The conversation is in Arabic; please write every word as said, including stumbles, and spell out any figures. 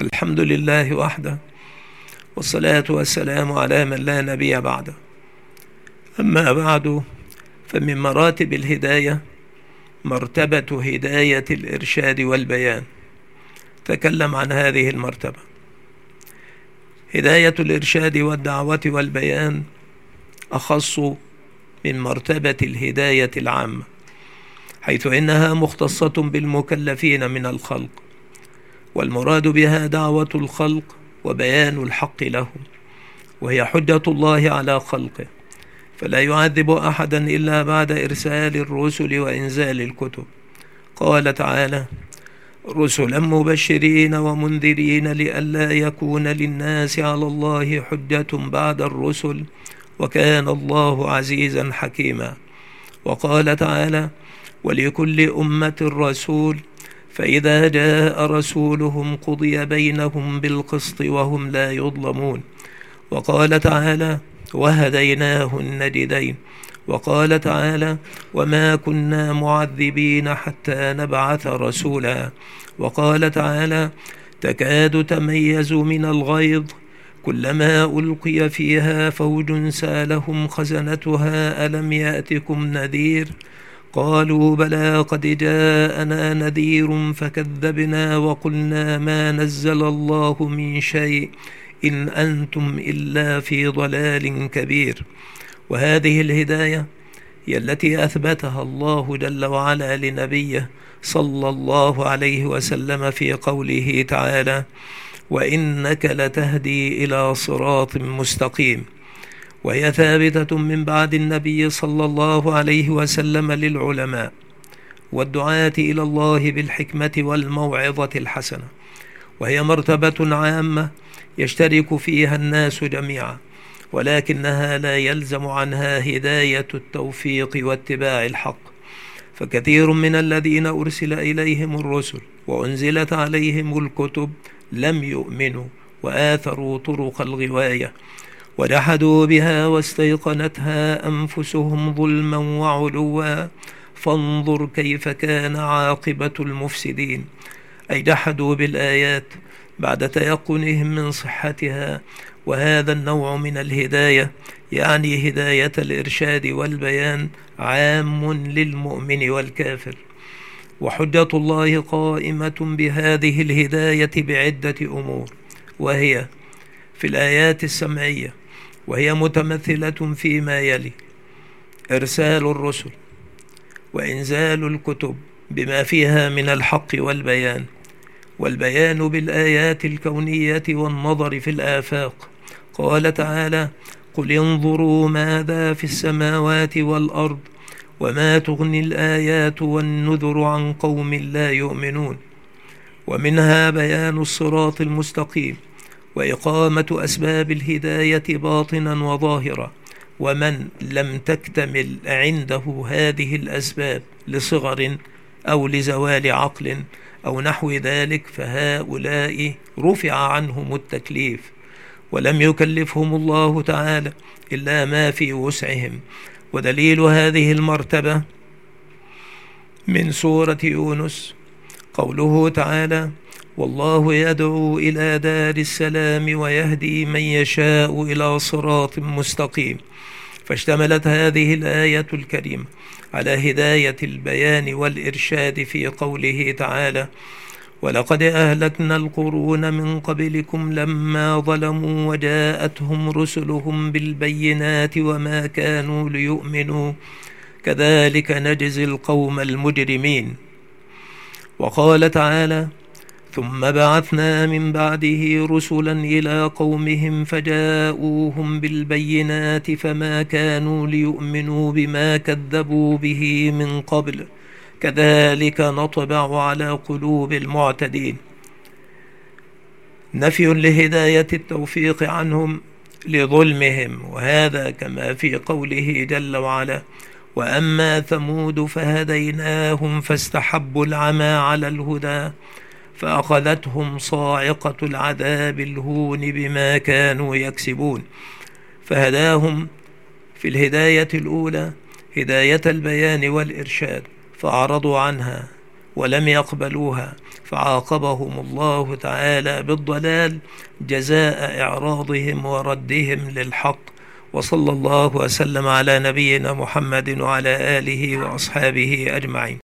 الحمد لله وحده، والصلاة والسلام على من لا نبي بعده. أما بعد، فمن مراتب الهداية مرتبة هداية الإرشاد والبيان. تكلم عن هذه المرتبة. هداية الإرشاد والدعوة والبيان أخص من مرتبة الهداية العامة، حيث إنها مختصة بالمكلفين من الخلق، والمراد بها دعوة الخلق وبيان الحق لهم، وهي حجة الله على خلقه، فلا يعذب أحدا إلا بعد إرسال الرسل وإنزال الكتب. قال تعالى: رسلا مبشرين ومنذرين لئلا يكون للناس على الله حجة بعد الرسل، وكان الله عزيزا حكيما. وقال تعالى: ولكل أمة رسول فإذا جاء رسولهم قضي بينهم بالقسط وهم لا يظلمون. وقال تعالى: وهديناه النجدين. وقال تعالى: وما كنا معذبين حتى نبعث رسولا. وقال تعالى: تكاد تميز من الغيظ كلما ألقي فيها فوج سالهم خزنتها ألم يأتكم نذير قالوا بلى قد جاءنا نذير فكذبنا وقلنا ما نزل الله من شيء إن أنتم إلا في ضلال كبير. وهذه الهداية هي التي أثبتها الله جل وعلا لنبيه صلى الله عليه وسلم في قوله تعالى: وإنك لتهدي إلى صراط مستقيم. وهي ثابتة من بعد النبي صلى الله عليه وسلم للعلماء والدعاة إلى الله بالحكمة والموعظة الحسنة، وهي مرتبة عامة يشترك فيها الناس جميعا، ولكنها لا يلزم عنها هداية التوفيق واتباع الحق. فكثير من الذين أرسل إليهم الرسل وأنزلت عليهم الكتب لم يؤمنوا وآثروا طرق الغواية، وجحدوا بها واستيقنتها أنفسهم ظلما وعلوا، فانظر كيف كان عاقبة المفسدين. أي جحدوا بالآيات بعد تيقنهم من صحتها. وهذا النوع من الهداية يعني هداية الإرشاد والبيان عام للمؤمن والكافر. وحجة الله قائمة بهذه الهداية بعدة أمور، وهي في الآيات السمعية، وهي متمثلة فيما يلي: إرسال الرسل، وإنزال الكتب بما فيها من الحق والبيان، والبيان بالآيات الكونية والنظر في الآفاق. قال تعالى: قل انظروا ماذا في السماوات والأرض وما تغني الآيات والنذر عن قوم لا يؤمنون. ومنها بيان الصراط المستقيم وإقامة أسباب الهداية باطنا وظاهرا، ومن لم تكتمل عنده هذه الأسباب لصغر أو لزوال عقل أو نحو ذلك فهؤلاء رفع عنهم التكليف، ولم يكلفهم الله تعالى إلا ما في وسعهم. ودليل هذه المرتبة من سورة يونس قوله تعالى: والله يدعو إلى دار السلام ويهدي من يشاء إلى صراط مستقيم. فاشتملت هذه الآية الكريمة على هداية البيان والإرشاد في قوله تعالى: ولقد أهلكنا القرون من قبلكم لما ظلموا وجاءتهم رسلهم بالبينات وما كانوا ليؤمنوا كذلك نجزي القوم المجرمين. وقال تعالى: ثم بعثنا من بعده رسلا إلى قومهم فجاءوهم بالبينات فما كانوا ليؤمنوا بما كذبوا به من قبل كذلك نطبع على قلوب المعتدين. نفي لهداية التوفيق عنهم لظلمهم، وهذا كما في قوله جل وعلا: وأما ثمود فهديناهم فاستحبوا العمى على الهدى فأخذتهم صاعقة العذاب الهون بما كانوا يكسبون. فهداهم في الهداية الأولى هداية البيان والإرشاد فأعرضوا عنها ولم يقبلوها، فعاقبهم الله تعالى بالضلال جزاء إعراضهم وردهم للحق. وصلى الله وسلم على نبينا محمد وعلى آله وأصحابه أجمعين.